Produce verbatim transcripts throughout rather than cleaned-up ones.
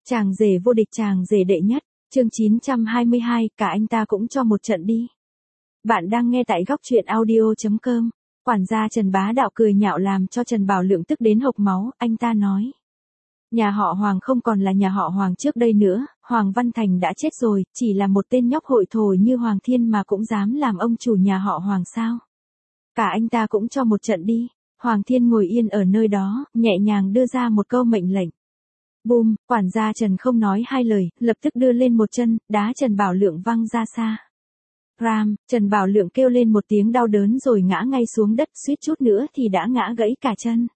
Chàng rể vô địch, chàng rể đệ nhất, chương chín trăm hai mươi hai, cả anh ta cũng cho một trận đi. Bạn đang nghe tại góc truyện audio chấm com. Quản gia Trần bá đạo cười nhạo làm cho Trần Bảo Lượng tức đến hộc máu, anh ta nói. Nhà họ Hoàng không còn là nhà họ Hoàng trước đây nữa, Hoàng Văn Thành đã chết rồi, chỉ là một tên nhóc hội thổi như Hoàng Thiên mà cũng dám làm ông chủ nhà họ Hoàng sao. Cả anh ta cũng cho một trận đi. Hoàng Thiên ngồi yên ở nơi đó, nhẹ nhàng đưa ra một câu mệnh lệnh. Bùm, quản gia Trần không nói hai lời, lập tức đưa lên một chân, đá Trần Bảo Lượng văng ra xa. Ram, Trần Bảo Lượng kêu lên một tiếng đau đớn rồi ngã ngay xuống đất, suýt chút nữa thì đã ngã gãy cả chân.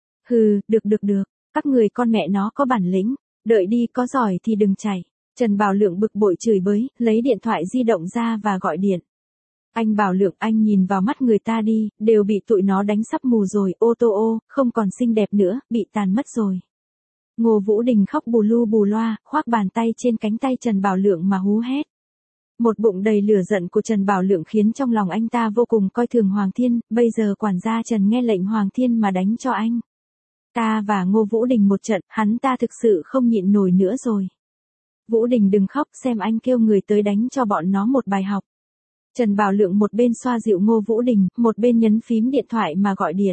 Hừ, được được được, các người con mẹ nó có bản lĩnh, đợi đi, có giỏi thì đừng chạy. Trần Bảo Lượng bực bội chửi bới, lấy điện thoại di động ra và gọi điện. Anh Bảo Lượng, anh nhìn vào mắt người ta đi, đều bị tụi nó đánh sắp mù rồi, ô tô ô, không còn xinh đẹp nữa, bị tàn mất rồi. Ngô Vũ Đình khóc bù lu bù loa, khoác bàn tay trên cánh tay Trần Bảo Lượng mà hú hét. Một bụng đầy lửa giận của Trần Bảo Lượng khiến trong lòng anh ta vô cùng coi thường Hoàng Thiên, bây giờ quản gia Trần nghe lệnh Hoàng Thiên mà đánh cho anh. Ta và Ngô Vũ Đình một trận, hắn ta thực sự không nhịn nổi nữa rồi. Vũ Đình đừng khóc, xem anh kêu người tới đánh cho bọn nó một bài học. Trần Bảo Lượng một bên xoa dịu Ngô Vũ Đình, một bên nhấn phím điện thoại mà gọi điện.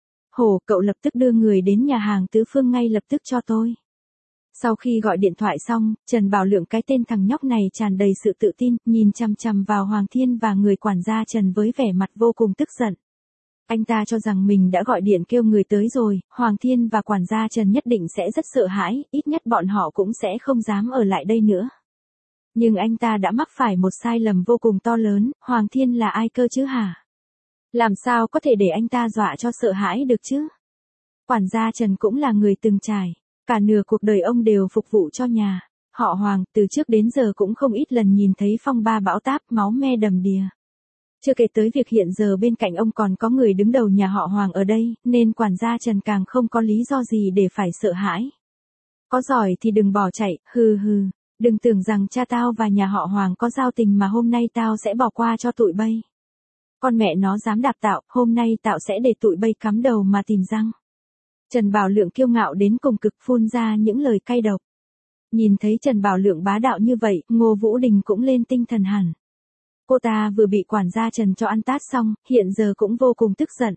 Hổ, cậu lập tức đưa người đến nhà hàng Tứ Phương ngay lập tức cho tôi. Sau khi gọi điện thoại xong, Trần Bảo Lượng, cái tên thằng nhóc này tràn đầy sự tự tin, nhìn chằm chằm vào Hoàng Thiên và người quản gia Trần với vẻ mặt vô cùng tức giận. Anh ta cho rằng mình đã gọi điện kêu người tới rồi, Hoàng Thiên và quản gia Trần nhất định sẽ rất sợ hãi, ít nhất bọn họ cũng sẽ không dám ở lại đây nữa. Nhưng anh ta đã mắc phải một sai lầm vô cùng to lớn, Hoàng Thiên là ai cơ chứ hả? Làm sao có thể để anh ta dọa cho sợ hãi được chứ? Quản gia Trần cũng là người từng trải, cả nửa cuộc đời ông đều phục vụ cho nhà họ Hoàng, từ trước đến giờ cũng không ít lần nhìn thấy phong ba bão táp, máu me đầm đìa. Chưa kể tới việc hiện giờ bên cạnh ông còn có người đứng đầu nhà họ Hoàng ở đây, nên quản gia Trần càng không có lý do gì để phải sợ hãi. Có giỏi thì đừng bỏ chạy, hừ hừ, đừng tưởng rằng cha tao và nhà họ Hoàng có giao tình mà hôm nay tao sẽ bỏ qua cho tụi bay. Con mẹ nó dám đạp tạo, hôm nay tạo sẽ để tụi bay cắm đầu mà tìm răng. Trần Bảo Lượng kiêu ngạo đến cùng cực, phun ra những lời cay độc. Nhìn thấy Trần Bảo Lượng bá đạo như vậy, Ngô Vũ Đình cũng lên tinh thần hẳn. Cô ta vừa bị quản gia Trần cho ăn tát xong, hiện giờ cũng vô cùng tức giận.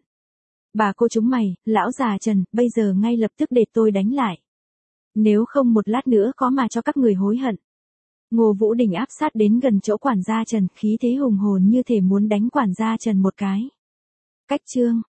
Bà cô chúng mày, lão già Trần, bây giờ ngay lập tức để tôi đánh lại. Nếu không một lát nữa có mà cho các người hối hận. Ngô Vũ Đình áp sát đến gần chỗ quản gia Trần, khí thế hùng hồn như thể muốn đánh quản gia Trần một cái. Cách chương